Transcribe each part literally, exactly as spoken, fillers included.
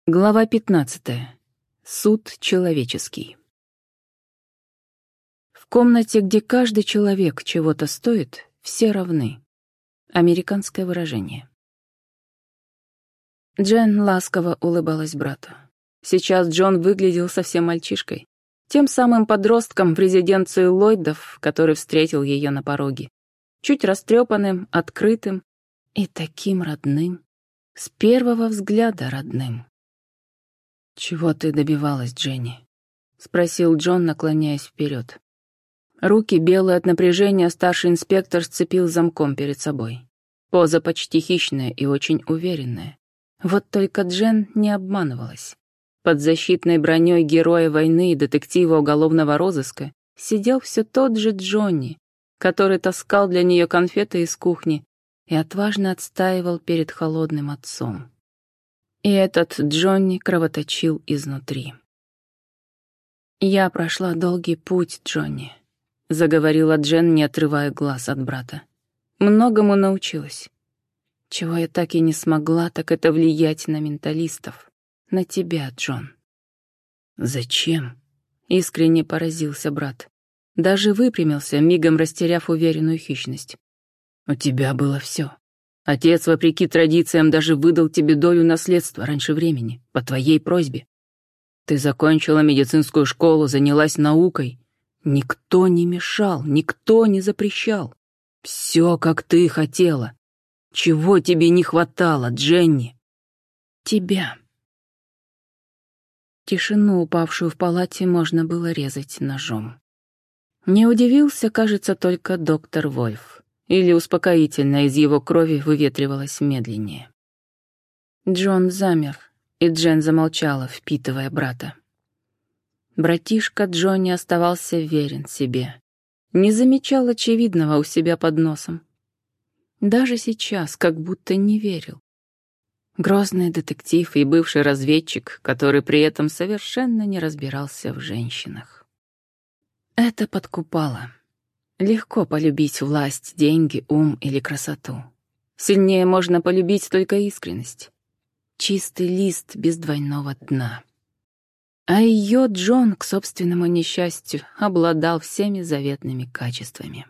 Глава пятнадцатая. Суд человеческий. В комнате, где каждый человек чего-то стоит, все равны. Американское выражение. Джен ласково улыбалась брату. Сейчас Джон выглядел совсем мальчишкой. Тем самым подростком в резиденции Ллойдов, который встретил ее на пороге. Чуть растрепанным, открытым и таким родным. С первого взгляда родным. «Чего ты добивалась, Дженни?» — спросил Джон, наклоняясь вперед. Руки, белые от напряжения, старший инспектор сцепил замком перед собой. Поза почти хищная и очень уверенная. Вот только Джен не обманывалась. Под защитной броней героя войны и детектива уголовного розыска сидел все тот же Джонни, который таскал для нее конфеты из кухни и отважно отстаивал перед холодным отцом. И этот Джонни кровоточил изнутри. «Я прошла долгий путь, Джонни», — заговорила Джен, не отрывая глаз от брата. «Многому научилась. Чего я так и не смогла, так это влиять на менталистов. На тебя, Джон». «Зачем?» — искренне поразился брат. Даже выпрямился, мигом растеряв уверенную хищность. «У тебя было все. Отец, вопреки традициям, даже выдал тебе долю наследства раньше времени, по твоей просьбе. Ты закончила медицинскую школу, занялась наукой. Никто не мешал, никто не запрещал. Все, как ты хотела. Чего тебе не хватало, Дженни?» «Тебя». Тишину, упавшую в палате, можно было резать ножом. Не удивился, кажется, только доктор Вольф. Или успокоительное из его крови выветривалось медленнее. Джон замер, и Джен замолчала, впитывая брата. Братишка Джонни оставался верен себе. Не замечал очевидного у себя под носом. Даже сейчас как будто не верил. Грозный детектив и бывший разведчик, который при этом совершенно не разбирался в женщинах. Это подкупало. Легко полюбить власть, деньги, ум или красоту. Сильнее можно полюбить только искренность. Чистый лист без двойного дна. А ее Джон, к собственному несчастью, обладал всеми заветными качествами.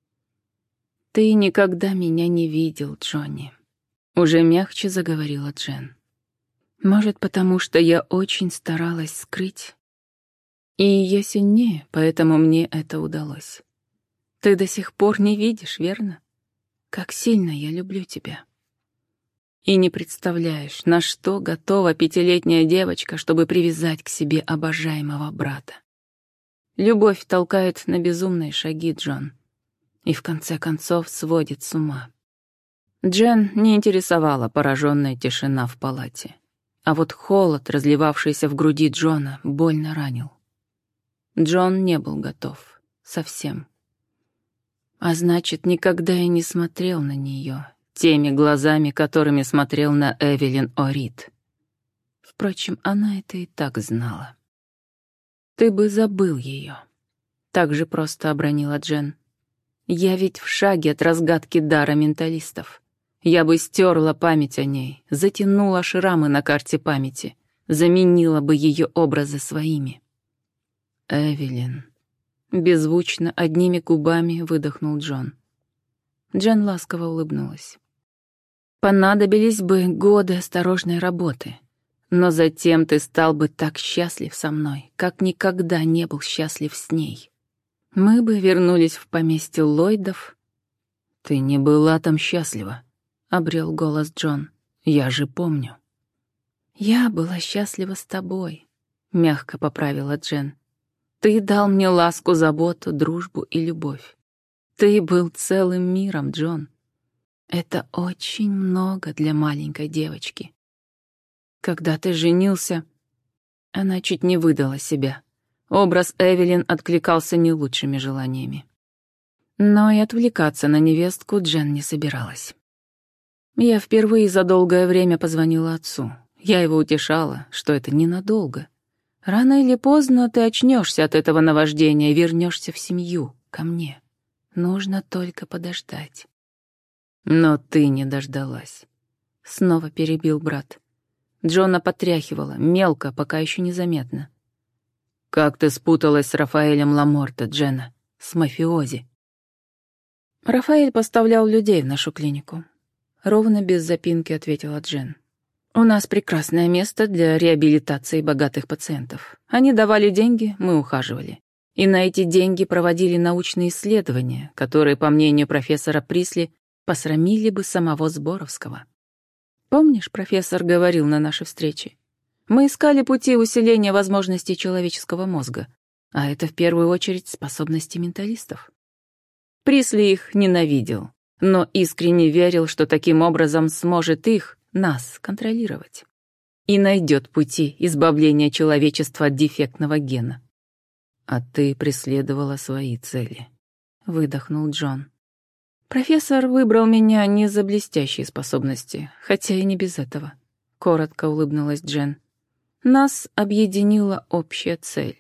«Ты никогда меня не видел, Джонни», — уже мягче заговорила Джен. «Может, потому что я очень старалась скрыть. И я сильнее, поэтому мне это удалось. Ты до сих пор не видишь, верно? Как сильно я люблю тебя. И не представляешь, на что готова пятилетняя девочка, чтобы привязать к себе обожаемого брата. Любовь толкает на безумные шаги, Джон, и в конце концов сводит с ума». Джен не интересовала пораженная тишина в палате. А вот холод, разливавшийся в груди Джона, больно ранил. Джон не был готов. Совсем. А значит, никогда и не смотрел на нее теми глазами, которыми смотрел на Эвелин Орид. Впрочем, она это и так знала. «Ты бы забыл ее», — так же просто обронила Джен. «Я ведь в шаге от разгадки дара менталистов. Я бы стерла память о ней, затянула шрамы на карте памяти, заменила бы ее образы своими». «Эвелин», — беззвучно, одними губами выдохнул Джон. Джен ласково улыбнулась. «Понадобились бы годы осторожной работы, но затем ты стал бы так счастлив со мной, как никогда не был счастлив с ней. Мы бы вернулись в поместье Ллойдов». «Ты не была там счастлива», — обрел голос Джон. «Я же помню». «Я была счастлива с тобой», — мягко поправила Джен. «Ты дал мне ласку, заботу, дружбу и любовь. Ты был целым миром, Джон. Это очень много для маленькой девочки. Когда ты женился...» Она чуть не выдала себя. Образ Эвелин откликался не лучшими желаниями. Но и отвлекаться на невестку Джен не собиралась. Я впервые за долгое время позвонила отцу. Я его утешала, что это ненадолго. Рано или поздно ты очнешься от этого наваждения и вернешься в семью, ко мне. Нужно только подождать. «Но ты не дождалась», — снова перебил брат. Джона потряхивала, мелко, пока еще незаметно. «Как ты спуталась с Рафаэлем Ламорте, Дженна? С мафиози?» «Рафаэль поставлял людей в нашу клинику», — ровно без запинки ответила Джен. «У нас прекрасное место для реабилитации богатых пациентов. Они давали деньги, мы ухаживали. И на эти деньги проводили научные исследования, которые, по мнению профессора Присли, посрамили бы самого Сборовского. Помнишь, профессор говорил на нашей встрече? Мы искали пути усиления возможностей человеческого мозга, а это в первую очередь способности менталистов. Присли их ненавидел, но искренне верил, что таким образом сможет их, нас, контролировать. И найдет пути избавления человечества от дефектного гена. «А ты преследовала свои цели», — выдохнул Джон. «Профессор выбрал меня не за блестящие способности, хотя и не без этого», — коротко улыбнулась Джен. «Нас объединила общая цель.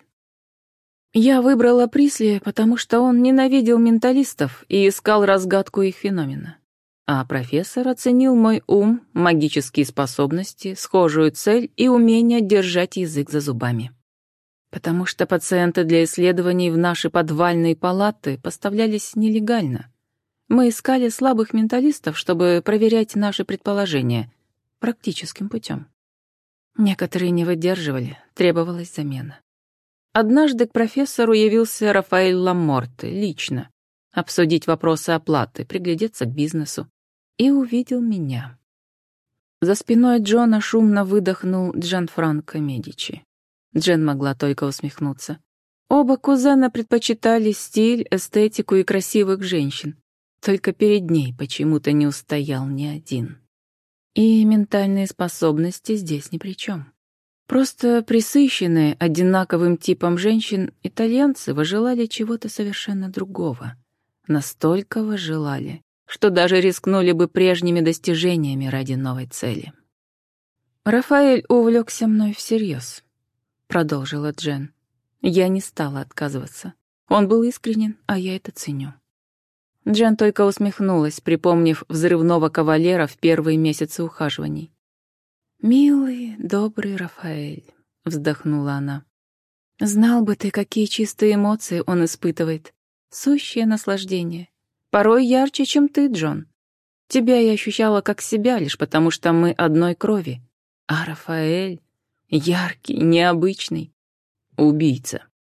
Я выбрала Присли, потому что он ненавидел менталистов и искал разгадку их феномена. А профессор оценил мой ум, магические способности, схожую цель и умение держать язык за зубами. Потому что пациенты для исследований в наши подвальные палаты поставлялись нелегально. Мы искали слабых менталистов, чтобы проверять наши предположения практическим путем. Некоторые не выдерживали, требовалась замена. Однажды к профессору явился Рафаэль Ламорте лично, обсудить вопросы оплаты, приглядеться к бизнесу, и увидел меня. За спиной Джона шумно выдохнул Джанфранко Медичи. Джен могла только усмехнуться. Оба кузена предпочитали стиль, эстетику и красивых женщин. Только перед ней почему-то не устоял ни один. И ментальные способности здесь ни при чем. Просто присыщенные одинаковым типом женщин, итальянцы выжелали чего-то совершенно другого. Настолько выжелали, что даже рискнули бы прежними достижениями ради новой цели. «Рафаэль увлекся мной всерьез», — продолжила Джен. Я не стала отказываться. Он был искренен, а я это ценю. Джен только усмехнулась, припомнив взрывного кавалера в первые месяцы ухаживаний. «Милый, добрый Рафаэль», — вздохнула она. «Знал бы ты, какие чистые эмоции он испытывает. Сущее наслаждение. Порой ярче, чем ты, Джон. Тебя я ощущала как себя, лишь потому что мы одной крови. А Рафаэль... яркий, необычный. Убийца».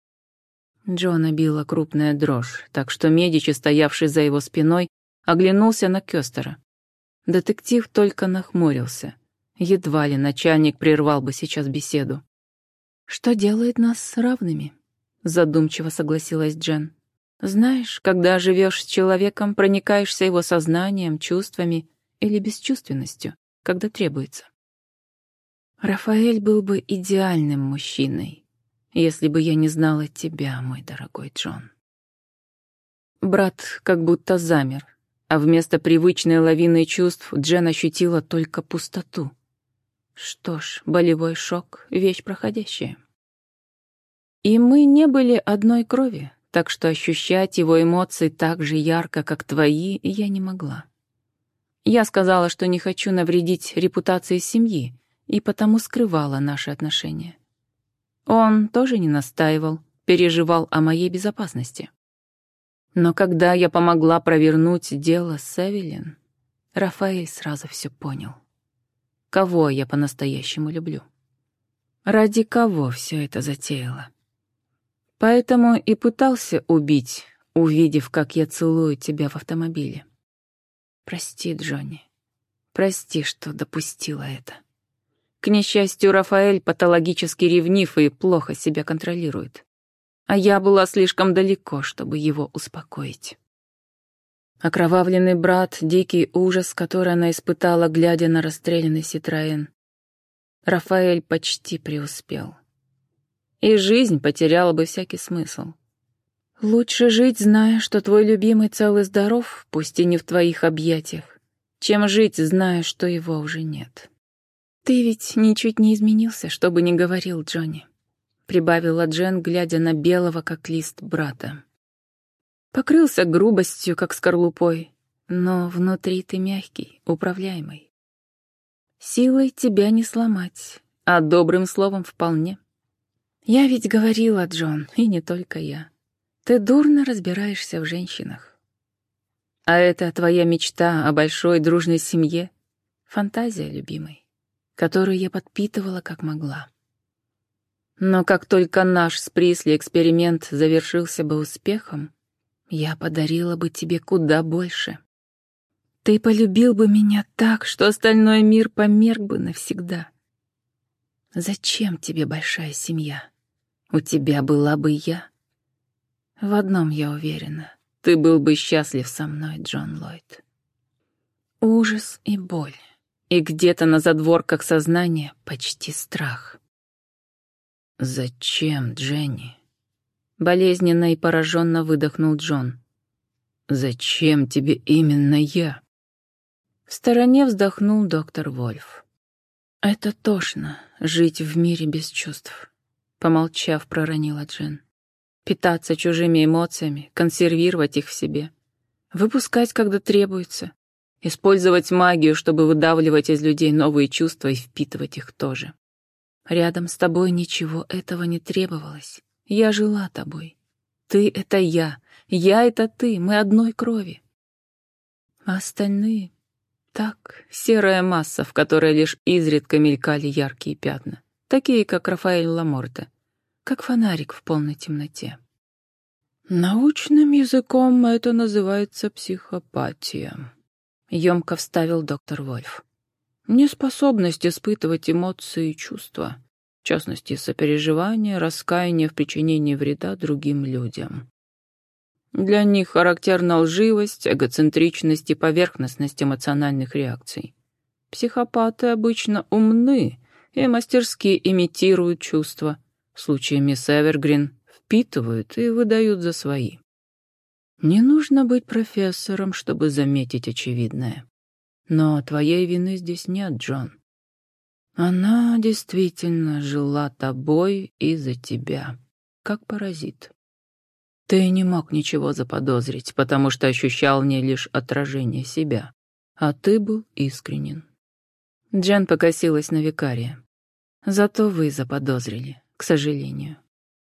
Джона била крупная дрожь, так что Медичи, стоявший за его спиной, оглянулся на Кёстера. Детектив только нахмурился. Едва ли начальник прервал бы сейчас беседу. «Что делает нас равными?» — задумчиво согласилась Джен. «Знаешь, когда живешь с человеком, проникаешься его сознанием, чувствами или бесчувственностью, когда требуется. Рафаэль был бы идеальным мужчиной, если бы я не знала тебя, мой дорогой Джон». Брат как будто замер, а вместо привычной лавины чувств Джен ощутила только пустоту. Что ж, болевой шок — вещь проходящая. И мы не были одной крови, так что ощущать его эмоции так же ярко, как твои, я не могла. Я сказала, что не хочу навредить репутации семьи, и потому скрывала наши отношения. Он тоже не настаивал, переживал о моей безопасности. Но когда я помогла провернуть дело с Эвелин, Рафаэль сразу все понял. Кого я по-настоящему люблю? Ради кого все это затеяло? Поэтому и пытался убить, увидев, как я целую тебя в автомобиле. Прости, Джонни. Прости, что допустила это. К несчастью, Рафаэль патологически ревнив и плохо себя контролирует. А я была слишком далеко, чтобы его успокоить. Окровавленный брат, дикий ужас, который она испытала, глядя на расстрелянный Ситроен. Рафаэль почти преуспел. И жизнь потеряла бы всякий смысл. Лучше жить, зная, что твой любимый цел и здоров, пусть и не в твоих объятиях, чем жить, зная, что его уже нет. «Ты ведь ничуть не изменился, что бы ни говорил Джонни», — прибавила Джен, глядя на белого, как лист, брата. «Покрылся грубостью, как скорлупой, но внутри ты мягкий, управляемый. Силой тебя не сломать, а добрым словом вполне. Я ведь говорила, Джон, и не только я. Ты дурно разбираешься в женщинах. А это твоя мечта о большой дружной семье, фантазия, любимый, которую я подпитывала как могла. Но как только наш с Присли эксперимент завершился бы успехом, я подарила бы тебе куда больше. Ты полюбил бы меня так, что остальной мир померк бы навсегда. Зачем тебе большая семья? У тебя была бы я. В одном я уверена. Ты был бы счастлив со мной, Джон Ллойд. Ужас и боль. И где-то на задворках сознания почти страх. «Зачем, Дженни?» Болезненно и пораженно выдохнул Джон. «Зачем тебе именно я?» В стороне вздохнул доктор Вольф. «Это тошно, жить в мире без чувств», — помолчав, проронила Джен. «Питаться чужими эмоциями, консервировать их в себе, выпускать, когда требуется, использовать магию, чтобы выдавливать из людей новые чувства и впитывать их тоже. Рядом с тобой ничего этого не требовалось. Я жила тобой. Ты — это я, я — это ты, мы одной крови. А остальные — так, серая масса, в которой лишь изредка мелькали яркие пятна, такие, как Рафаэль Ламорте, как фонарик в полной темноте. Научным языком это называется психопатия», — ёмко вставил доктор Вольф. «Неспособность испытывать эмоции и чувства, в частности, сопереживание, раскаяние в причинении вреда другим людям. Для них характерна лживость, эгоцентричность и поверхностность эмоциональных реакций. Психопаты обычно умны и мастерски имитируют чувства. В случае мисс Эвергрин впитывают и выдают за свои. Не нужно быть профессором, чтобы заметить очевидное. Но твоей вины здесь нет, Джон. Она действительно жила тобой из-за тебя, как паразит. Ты не мог ничего заподозрить, потому что ощущал в ней лишь отражение себя, а ты был искренен». Джен покосилась на викария. «Зато вы заподозрили, к сожалению».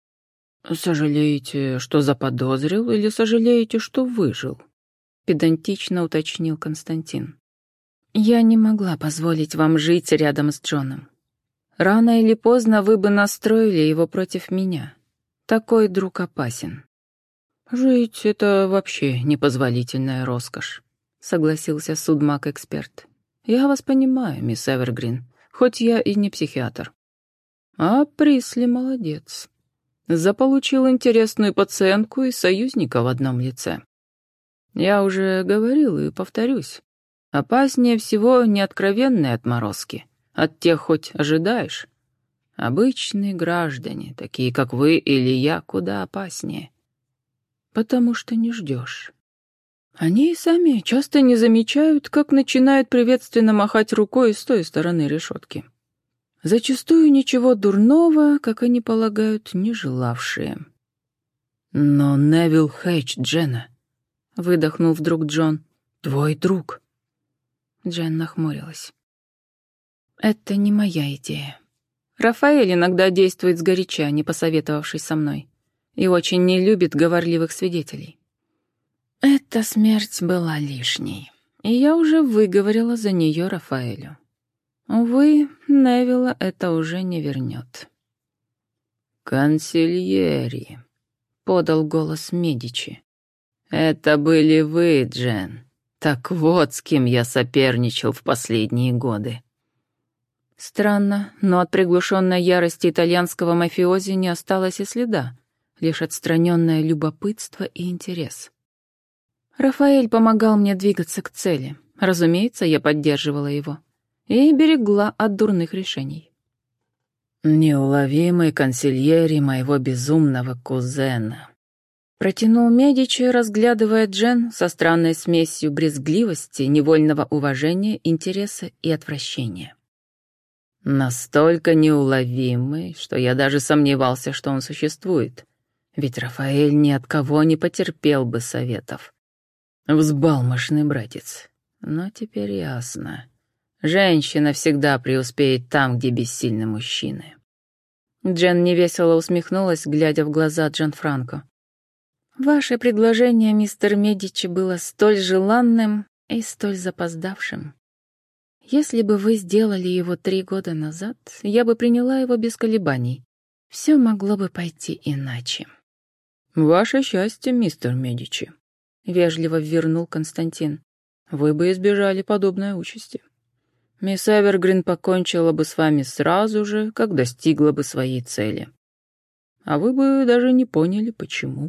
«Сожалеете, что заподозрил, или сожалеете, что выжил?» — педантично уточнил Константин. «Я не могла позволить вам жить рядом с Джоном. Рано или поздно вы бы настроили его против меня. Такой друг опасен». «Жить — это вообще непозволительная роскошь», — согласился судмаг-эксперт. «Я вас понимаю, мисс Эвергрин, хоть я и не психиатр. А Присли молодец. Заполучил интересную пациентку и союзника в одном лице. Я уже говорил и повторюсь. Опаснее всего неоткровенные отморозки. От тех хоть ожидаешь. Обычные граждане, такие как вы или я, куда опаснее. Потому что не ждешь. Они и сами часто не замечают, как начинают приветственно махать рукой с той стороны решетки. Зачастую ничего дурного, как они полагают, не желавшие. «Но Невилл Хейдж, Дженна», — выдохнул вдруг Джон, — «твой друг». Джен нахмурилась. «Это не моя идея. Рафаэль иногда действует сгоряча, не посоветовавшись со мной, и очень не любит говорливых свидетелей. Эта смерть была лишней, и я уже выговорила за нее Рафаэлю. Увы, Невилла это уже не вернет». «Консильери», — подал голос Медичи. «Это были вы, Джен. Так вот, с кем я соперничал в последние годы». Странно, но от приглушенной ярости итальянского мафиози не осталось и следа, лишь отстраненное любопытство и интерес. Рафаэль помогал мне двигаться к цели. Разумеется, я поддерживала его и берегла от дурных решений. «Неуловимый консильери моего безумного кузена», — протянул Медичи, разглядывая Джен со странной смесью брезгливости, невольного уважения, интереса и отвращения. «Настолько неуловимый, что я даже сомневался, что он существует, ведь Рафаэль ни от кого не потерпел бы советов. Взбалмошный братец. Но теперь ясно. Женщина всегда преуспеет там, где бессильны мужчины». Джен невесело усмехнулась, глядя в глаза Джанфранко. «Ваше предложение, мистер Медичи, было столь желанным и столь запоздавшим. Если бы вы сделали его три года назад, я бы приняла его без колебаний. Все могло бы пойти иначе». «Ваше счастье, мистер Медичи», — вежливо вернул Константин. «Вы бы избежали подобной участи. Мисс Эвергрин покончила бы с вами сразу же, как достигла бы своей цели. А вы бы даже не поняли, почему».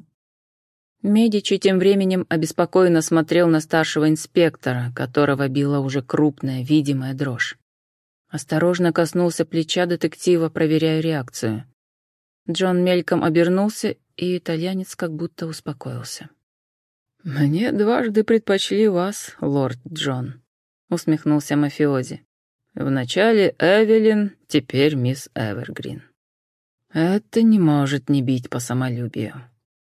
Медичи тем временем обеспокоенно смотрел на старшего инспектора, которого била уже крупная, видимая дрожь. Осторожно коснулся плеча детектива, проверяя реакцию. Джон мельком обернулся, и итальянец как будто успокоился. «Мне дважды предпочли вас, лорд Джон», — усмехнулся мафиози. «Вначале Эвелин, теперь мисс Эвергрин. Это не может не бить по самолюбию.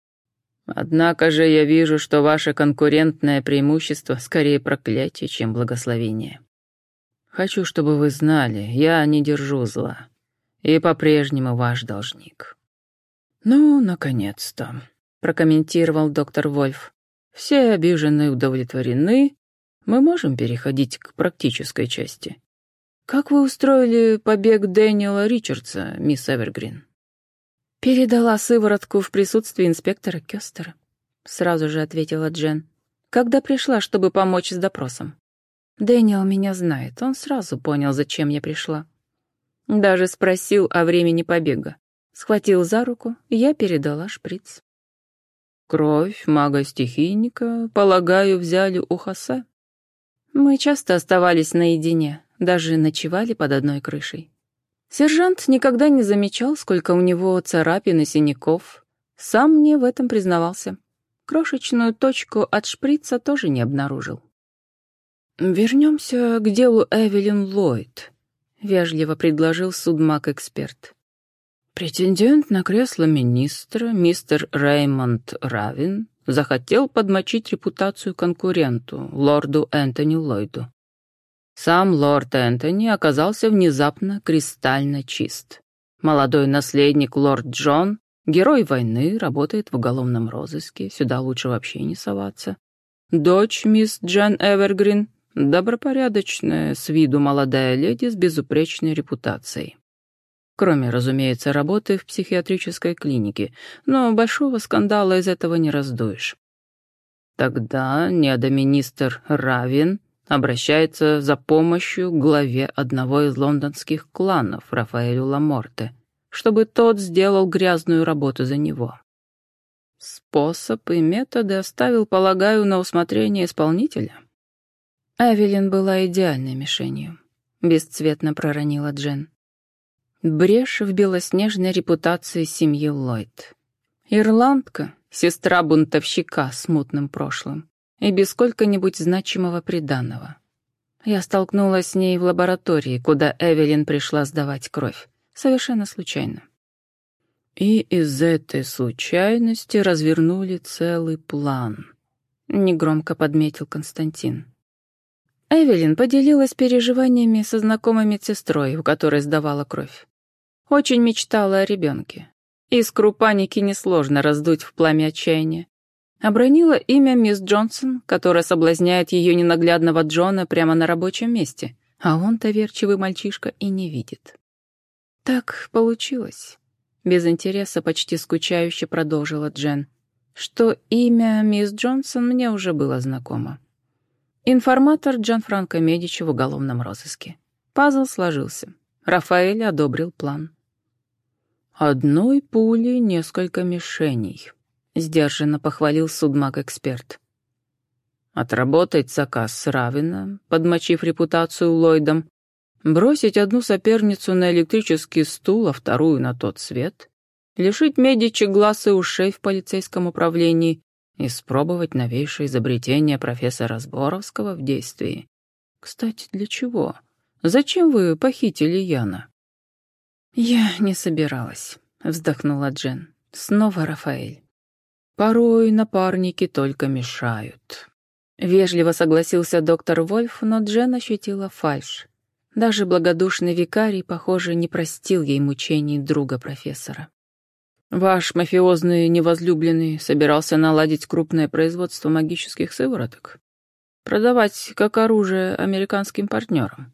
Однако же я вижу, что ваше конкурентное преимущество скорее проклятие, чем благословение. Хочу, чтобы вы знали, я не держу зла и по-прежнему ваш должник». «Ну, наконец-то», — прокомментировал доктор Вольф. «Все обиженные удовлетворены, мы можем переходить к практической части. Как вы устроили побег Дэниела Ричардса, мисс Эвергрин?» «Передала сыворотку в присутствии инспектора Кёстера», — сразу же ответила Джен, «когда пришла, чтобы помочь с допросом. Дэниел меня знает, он сразу понял, зачем я пришла. Даже спросил о времени побега. Схватил за руку, и я передала шприц». «Кровь мага-стихийника, полагаю, взяли у Хосе?» «Мы часто оставались наедине, даже ночевали под одной крышей. Сержант никогда не замечал, сколько у него царапин и синяков. Сам мне в этом признавался. Крошечную точку от шприца тоже не обнаружил». «Вернемся к делу Эвелин Ллойд», — вежливо предложил судмаг-эксперт. Претендент на кресло министра, мистер Реймонд Равин, захотел подмочить репутацию конкуренту, лорду Энтони Ллойду. Сам лорд Энтони оказался внезапно кристально чист. Молодой наследник лорд Джон, герой войны, работает в уголовном розыске, сюда лучше вообще не соваться. Дочь мисс Джен Эвергрин, добропорядочная, с виду молодая леди с безупречной репутацией. Кроме, разумеется, работы в психиатрической клинике, но большого скандала из этого не раздуешь. Тогда недоминистр Равин обращается за помощью к главе одного из лондонских кланов, Рафаэлю Ламорте, чтобы тот сделал грязную работу за него. Способ и методы оставил, полагаю, на усмотрение исполнителя. Эвелин была идеальной мишенью, бесцветно проронила Джен. Брешь в белоснежной репутации семьи Ллойд. Ирландка, сестра бунтовщика с мутным прошлым и без сколько-нибудь значимого приданого. Я столкнулась с ней в лаборатории, куда Эвелин пришла сдавать кровь, совершенно случайно. И из этой случайности развернули целый план, негромко подметил Константин. Эвелин поделилась переживаниями со знакомой медсестрой, у которой сдавала кровь. Очень мечтала о ребенке. Искру паники несложно раздуть в пламя отчаяния. Обронила имя мисс Джонсон, которая соблазняет ее ненаглядного Джона прямо на рабочем месте, а он, доверчивый мальчишка, и не видит. Так получилось. Без интереса, почти скучающе продолжила Джен, что имя мисс Джонсон мне уже было знакомо. Информатор Джанфранко Медичи в уголовном розыске. Пазл сложился. Рафаэль одобрил план. «Одной пулей несколько мишеней», — сдержанно похвалил судмаг-эксперт. «Отработать заказ с Равина, подмочив репутацию Ллойдом, бросить одну соперницу на электрический стул, а вторую на тот свет, лишить Медичи глаз и ушей в полицейском управлении, испробовать новейшее изобретение профессора Зборовского в действии. Кстати, для чего? Зачем вы похитили Яна?» «Я не собиралась», — вздохнула Джен. «Снова Рафаэль». «Порой напарники только мешают». Вежливо согласился доктор Вольф, но Джен ощутила фальшь. Даже благодушный викарий, похоже, не простил ей мучений друга профессора. «Ваш мафиозный невозлюбленный собирался наладить крупное производство магических сывороток? Продавать как оружие американским партнерам?»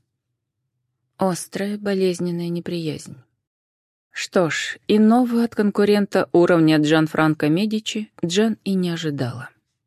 Острая болезненная неприязнь. Что ж, иного от конкурента уровня Джанфранко Медичи Джен и не ожидала.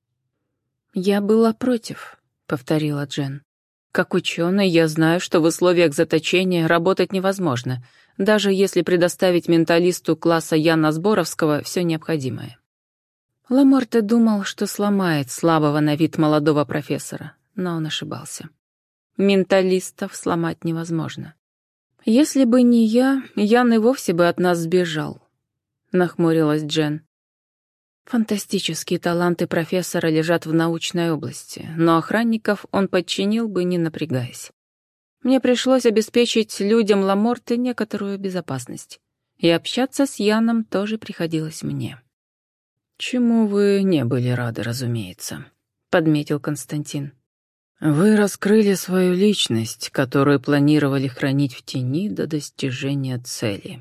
«Я была против», — повторила Джен. «Как ученый, я знаю, что в условиях заточения работать невозможно, даже если предоставить менталисту класса Яна Сборовского все необходимое». Ламорте думал, что сломает слабого на вид молодого профессора, но он ошибался. Менталистов сломать невозможно. «Если бы не я, Ян и вовсе бы от нас сбежал», — нахмурилась Джен. Фантастические таланты профессора лежат в научной области, но охранников он подчинил бы, не напрягаясь. Мне пришлось обеспечить людям Ламорте некоторую безопасность, и общаться с Яном тоже приходилось мне. «Чему вы не были рады, разумеется», — подметил Константин. «Вы раскрыли свою личность, которую планировали хранить в тени до достижения цели».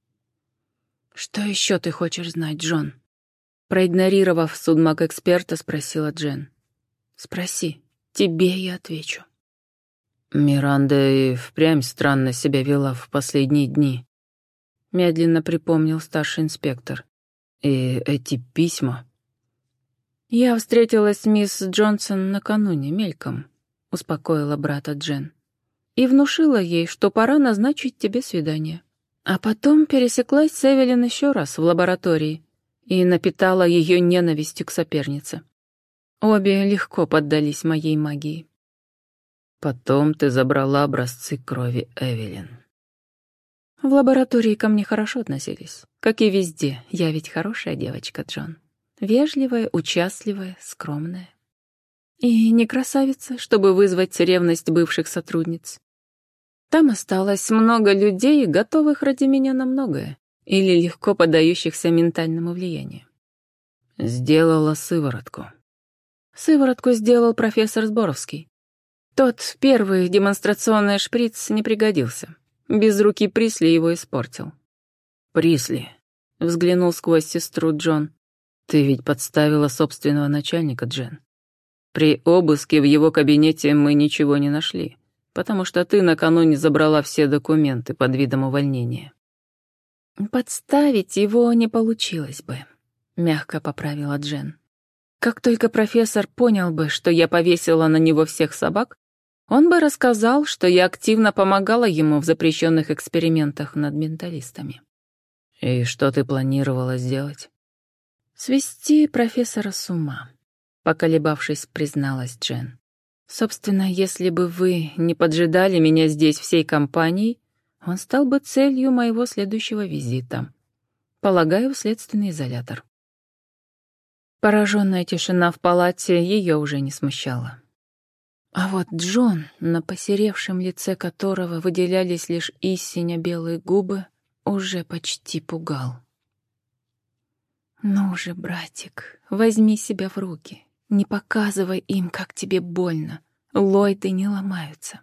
«Что еще ты хочешь знать, Джон?» Проигнорировав судмаг-эксперта, спросила Джен. «Спроси, тебе я отвечу». «Миранда и впрямь странно себя вела в последние дни», — медленно припомнил старший инспектор. «И эти письма...» «Я встретилась с мисс Джонсон накануне мельком», — успокоила брата Джен, «и внушила ей, что пора назначить тебе свидание. А потом пересеклась с Эвелин еще раз в лаборатории и напитала ее ненавистью к сопернице. Обе легко поддались моей магии». «Потом ты забрала образцы крови Эвелин». «В лаборатории ко мне хорошо относились, как и везде. Я ведь хорошая девочка, Джон. Вежливая, участливая, скромная. И не красавица, чтобы вызвать ревность бывших сотрудниц. Там осталось много людей, готовых ради меня на многое, или легко поддающихся ментальному влиянию». «Сделала сыворотку». «Сыворотку сделал профессор Сборовский. Тот первый демонстрационный шприц не пригодился. Без руки Присли его испортил». «Присли», — взглянул сквозь сестру Джон. «Ты ведь подставила собственного начальника, Джен. При обыске в его кабинете мы ничего не нашли, потому что ты накануне забрала все документы под видом увольнения». «Подставить его не получилось бы», — мягко поправила Джен. «Как только профессор понял бы, что я повесила на него всех собак, он бы рассказал, что я активно помогала ему в запрещенных экспериментах над менталистами». «И что ты планировала сделать?» «Свести профессора с ума», — поколебавшись, призналась Джен. «Собственно, если бы вы не поджидали меня здесь всей компанией, он стал бы целью моего следующего визита. Полагаю, в следственный изолятор». Пораженная тишина в палате ее уже не смущала. А вот Джон, на посеревшем лице которого выделялись лишь истинно белые губы, уже почти пугал. «Ну же, братик, возьми себя в руки. Не показывай им, как тебе больно. Ллойды не ломаются».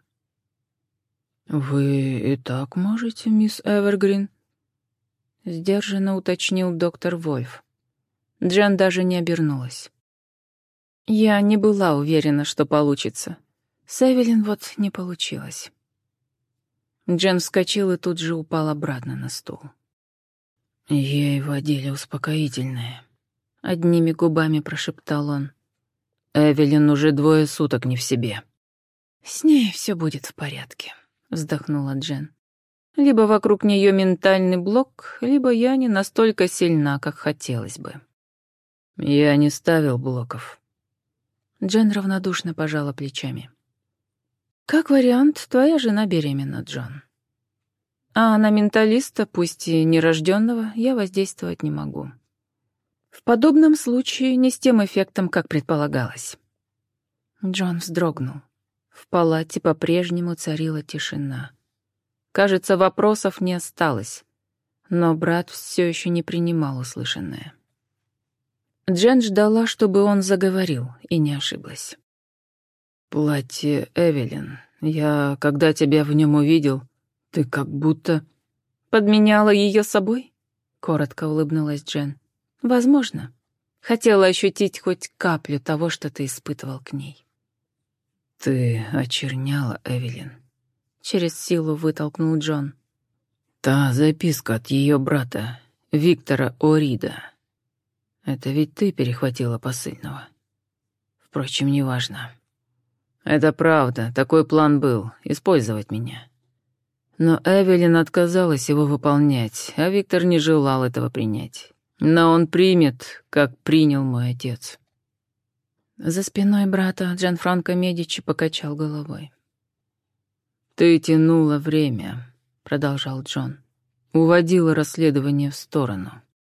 «Вы и так можете, мисс Эвергрин?» — сдержанно уточнил доктор Вольф. Джен даже не обернулась. «Я не была уверена, что получится. С Эвелин вот не получилось». Джен вскочил и тут же упал обратно на стул. «Ей вводили успокоительное», — одними губами прошептал он. «Эвелин уже двое суток не в себе». «С ней все будет в порядке», — вздохнула Джен. «Либо вокруг нее ментальный блок, либо я не настолько сильна, как хотелось бы». «Я не ставил блоков». Джен равнодушно пожала плечами. «Как вариант, твоя жена беременна, Джон. А на менталиста, пусть и нерожденного, я воздействовать не могу. В подобном случае не с тем эффектом, как предполагалось». Джон вздрогнул. В палате по-прежнему царила тишина. Кажется, вопросов не осталось, но брат все еще не принимал услышанное. Джен ждала, чтобы он заговорил, и не ошиблась. «Платье Эвелин Я, когда тебя в нем увидел, ты как будто...» «Подменяла ее собой?» — коротко улыбнулась Джен. «Возможно. Хотела ощутить хоть каплю того, что ты испытывал к ней». «Ты очерняла, Эвелин», — через силу вытолкнул Джон. «Та записка от ее брата, Виктора О'Рида. Это ведь ты перехватила посыльного. Впрочем, неважно. Это правда, такой план был — использовать меня. Но Эвелин отказалась его выполнять, а Виктор не желал этого принять. Но он примет, как принял мой отец». За спиной брата Джанфранко Медичи покачал головой. «Ты тянула время», — продолжал Джон. «Уводила расследование в сторону».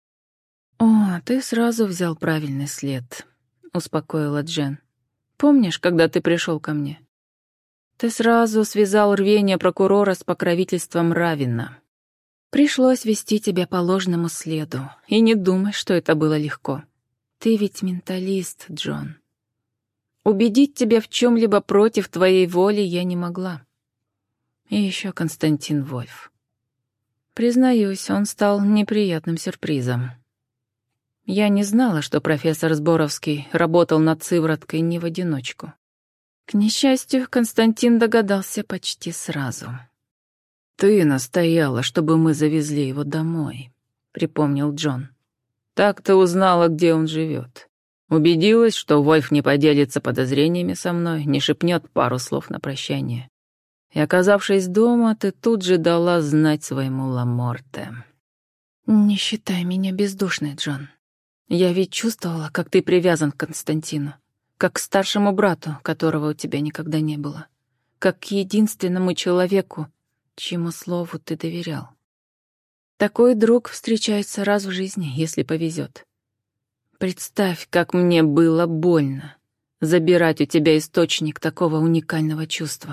«О, ты сразу взял правильный след», — успокоила Джен. «Помнишь, когда ты пришел ко мне? Ты сразу связал рвение прокурора с покровительством Равина. Пришлось вести тебя по ложному следу, и не думай, что это было легко. Ты ведь менталист, Джон. Убедить тебя в чем-либо против твоей воли я не могла. И еще Константин Вольф. Признаюсь, он стал неприятным сюрпризом. Я не знала, что профессор Зборовский работал над сывороткой не в одиночку. К несчастью, Константин догадался почти сразу. «Ты настояла, чтобы мы завезли его домой», — припомнил Джон. «Так ты узнала, где он живет. Убедилась, что Вольф не поделится подозрениями со мной, не шепнет пару слов на прощание. И, оказавшись дома, ты тут же дала знать своему Ламорте». «Не считай меня бездушной, Джон. Я ведь чувствовала, как ты привязан к Константину, как к старшему брату, которого у тебя никогда не было, как к единственному человеку, чьему слову ты доверял. Такой друг встречается раз в жизни, если повезет. Представь, как мне было больно забирать у тебя источник такого уникального чувства.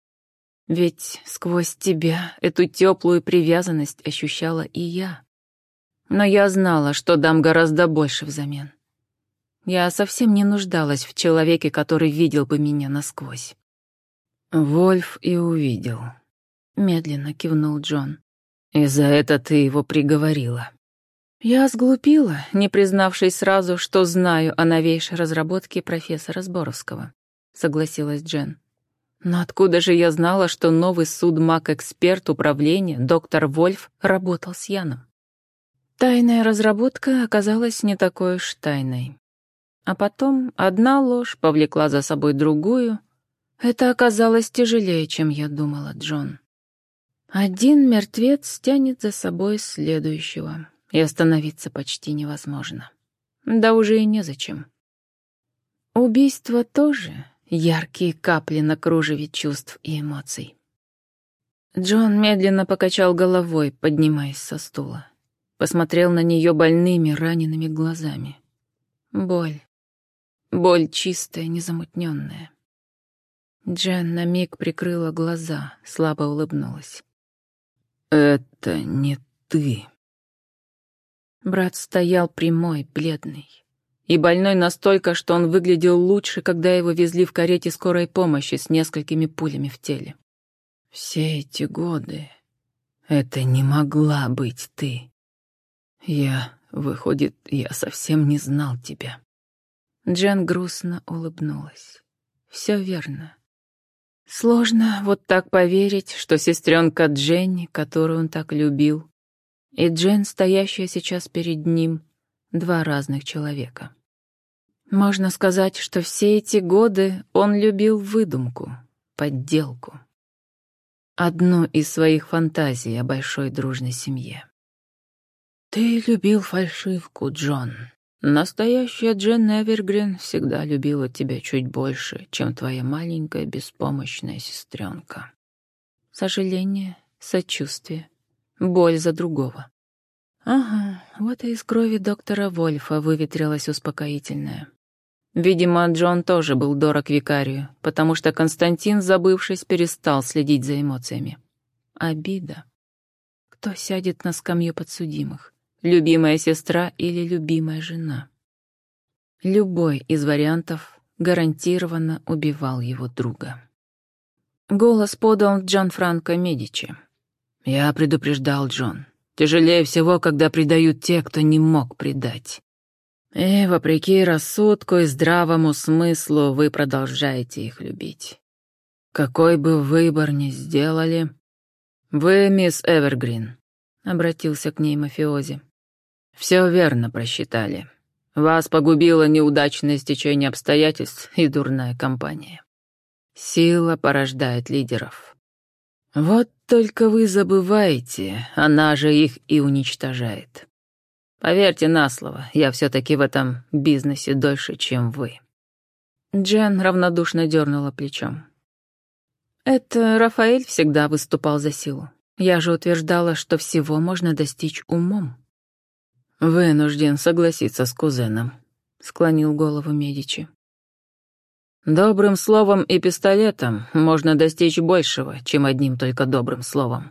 Ведь сквозь тебя эту теплую привязанность ощущала и я. Но я знала, что дам гораздо больше взамен. Я совсем не нуждалась в человеке, который видел бы меня насквозь. «Вольф и увидел», — медленно кивнул Джон. «И за это ты его приговорила». Я сглупила, не признавшись сразу, что знаю о новейшей разработке профессора Зборовского, согласилась Джен. Но откуда же я знала, что новый судмаг-эксперт управления, доктор Вольф, работал с Яном? Тайная разработка оказалась не такой уж тайной. А потом одна ложь повлекла за собой другую. Это оказалось тяжелее, чем я думала, Джон. Один мертвец тянет за собой следующего. И остановиться почти невозможно. Да уже и незачем. Убийство тоже яркие капли на кружеве чувств и эмоций. Джон медленно покачал головой, поднимаясь со стула. Посмотрел на нее больными, ранеными глазами. Боль. Боль чистая, незамутненная. Джен на миг прикрыла глаза, слабо улыбнулась. «Это не ты». Брат стоял прямой, бледный. И больной настолько, что он выглядел лучше, когда его везли в карете скорой помощи с несколькими пулями в теле. «Все эти годы это не могла быть ты. Я, выходит, я совсем не знал тебя». Джен грустно улыбнулась. Все верно. Сложно вот так поверить, что сестренка Дженни, которую он так любил, и Джен, стоящая сейчас перед ним, два разных человека. Можно сказать, что все эти годы он любил выдумку, подделку. Одну из своих фантазий о большой дружной семье. «Ты любил фальшивку, Джон. Настоящая Джен Эвергрин всегда любила тебя чуть больше, чем твоя маленькая беспомощная сестренка. Сожаление, сочувствие, боль за другого. Ага, вот и из крови доктора Вольфа выветрилось успокоительное. Видимо, Джон тоже был дорог викарию, потому что Константин, забывшись, перестал следить за эмоциями. Обида. Кто сядет на скамью подсудимых? Любимая сестра или любимая жена? Любой из вариантов гарантированно убивал его друга. Голос подал Джанфранко Медичи. «Я предупреждал, Джон. Тяжелее всего, когда предают те, кто не мог предать. И, вопреки рассудку и здравому смыслу, вы продолжаете их любить. Какой бы выбор ни сделали...» «Вы, мисс Эвергрин», — обратился к ней мафиози, — «все верно просчитали. Вас погубило неудачное стечение обстоятельств и дурная компания. Сила порождает лидеров. Вот только вы забываете, она же их и уничтожает. Поверьте на слово, я все-таки в этом бизнесе дольше, чем вы». Джен равнодушно дернула плечом. «Это Рафаэль всегда выступал за силу. Я же утверждала, что всего можно достичь умом». «Вынужден согласиться с кузеном», — склонил голову Медичи. «Добрым словом и пистолетом можно достичь большего, чем одним только добрым словом.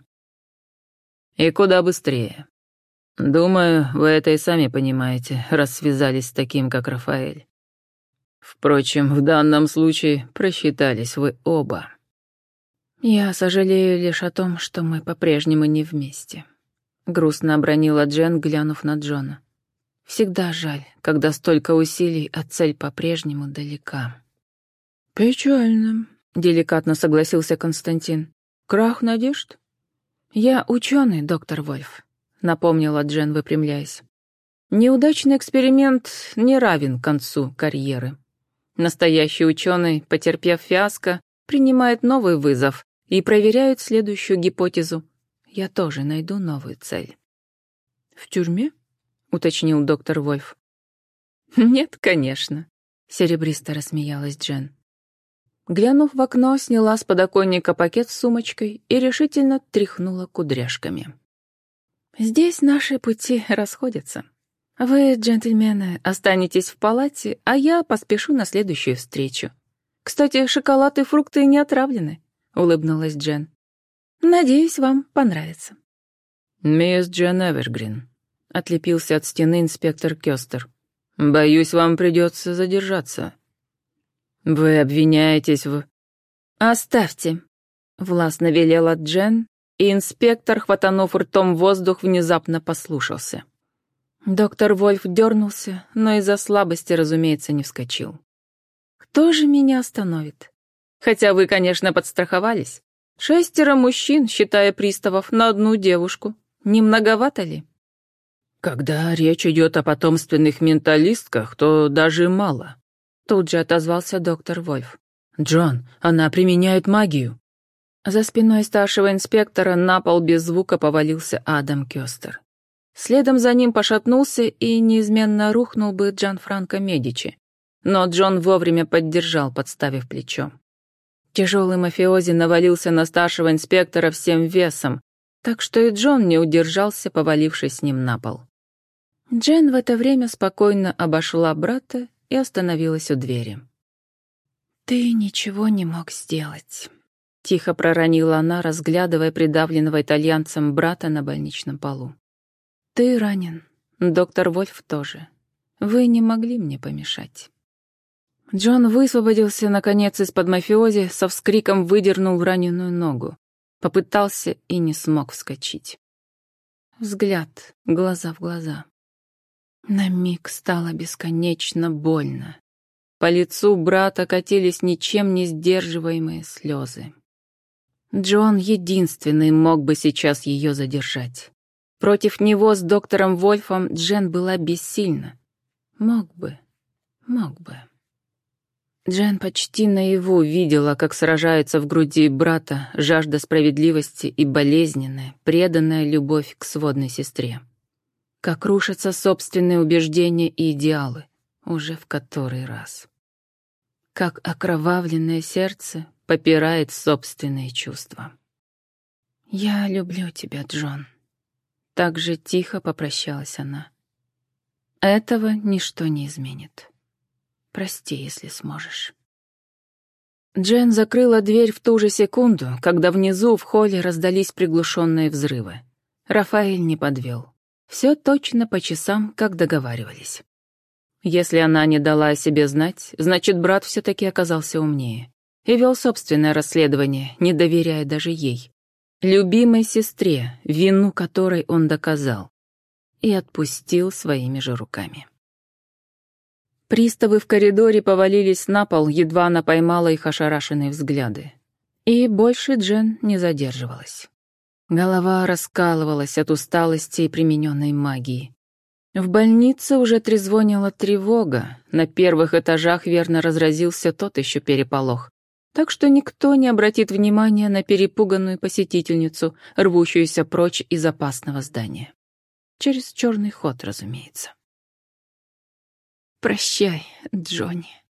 И куда быстрее. Думаю, вы это и сами понимаете, раз связались с таким, как Рафаэль. Впрочем, в данном случае просчитались вы оба». «Я сожалею лишь о том, что мы по-прежнему не вместе», — грустно обронила Джен, глянув на Джона. «Всегда жаль, когда столько усилий, а цель по-прежнему далека». «Печально», — деликатно согласился Константин. «Крах надежд?» «Я ученый, доктор Вольф», — напомнила Джен, выпрямляясь. «Неудачный эксперимент не равен концу карьеры. Настоящий ученый, потерпев фиаско, принимает новый вызов и проверяет следующую гипотезу. Я тоже найду новую цель». «В тюрьме?» — уточнил доктор Вольф. «Нет, конечно», — серебристо рассмеялась Джен. Глянув в окно, сняла с подоконника пакет с сумочкой и решительно тряхнула кудряшками. «Здесь наши пути расходятся. Вы, джентльмены, останетесь в палате, а я поспешу на следующую встречу. Кстати, шоколад и фрукты не отравлены», — улыбнулась Джен. «Надеюсь, вам понравится». «Мисс Джен Эвергрин», — отлепился от стены инспектор Кёстер. «Боюсь, вам придется задержаться. Вы обвиняетесь в...» «Оставьте», — властно велела Джен, и инспектор, хватанув ртом воздух, внезапно послушался. Доктор Вольф дернулся, но из-за слабости, разумеется, не вскочил. «Кто же меня остановит? Хотя вы, конечно, подстраховались. Шестеро мужчин, считая приставов, на одну девушку. Не многовато ли?» «Когда речь идет о потомственных менталистках, то даже мало», — тут же отозвался доктор Вольф. «Джон, она применяет магию». За спиной старшего инспектора на пол без звука повалился Адам Кёстер. Следом за ним пошатнулся и неизменно рухнул бы Джанфранко Медичи. Но Джон вовремя поддержал, подставив плечо. Тяжелый мафиози навалился на старшего инспектора всем весом, так что и Джон не удержался, повалившись с ним на пол. Джен в это время спокойно обошла брата и остановилась у двери. «Ты ничего не мог сделать», — тихо проронила она, разглядывая придавленного итальянцем брата на больничном полу. «Ты ранен. Доктор Вольф тоже. Вы не могли мне помешать». Джон высвободился, наконец, из-под мафиози, со вскриком выдернул раненую ногу. Попытался и не смог вскочить. Взгляд, глаза в глаза. На миг стало бесконечно больно. По лицу брата катились ничем не сдерживаемые слезы. Джон единственный мог бы сейчас ее задержать. Против него с доктором Вольфом Джен была бессильна. Мог бы, мог бы. Джен почти наяву видела, как сражается в груди брата жажда справедливости и болезненная, преданная любовь к сводной сестре. Как рушатся собственные убеждения и идеалы, уже в который раз. Как окровавленное сердце попирает собственные чувства. «Я люблю тебя, Джон», — так же тихо попрощалась она. «Этого ничто не изменит. Прости, если сможешь». Джен закрыла дверь в ту же секунду, когда внизу в холле раздались приглушенные взрывы. Рафаэль не подвел. Все точно по часам, как договаривались. Если она не дала о себе знать, значит, брат все-таки оказался умнее. и вел собственное расследование, не доверяя даже ей. Любимой сестре, вину которой он доказал, и отпустил своими же руками. Приставы в коридоре повалились на пол, едва она поймала их ошарашенные взгляды. И больше Джен не задерживалась. Голова раскалывалась от усталости и примененной магии. В больнице уже трезвонила тревога, на первых этажах верно разразился тот еще переполох, так что никто не обратит внимания на перепуганную посетительницу, рвущуюся прочь из опасного здания. Через черный ход, разумеется. «Прощай, Джонни»,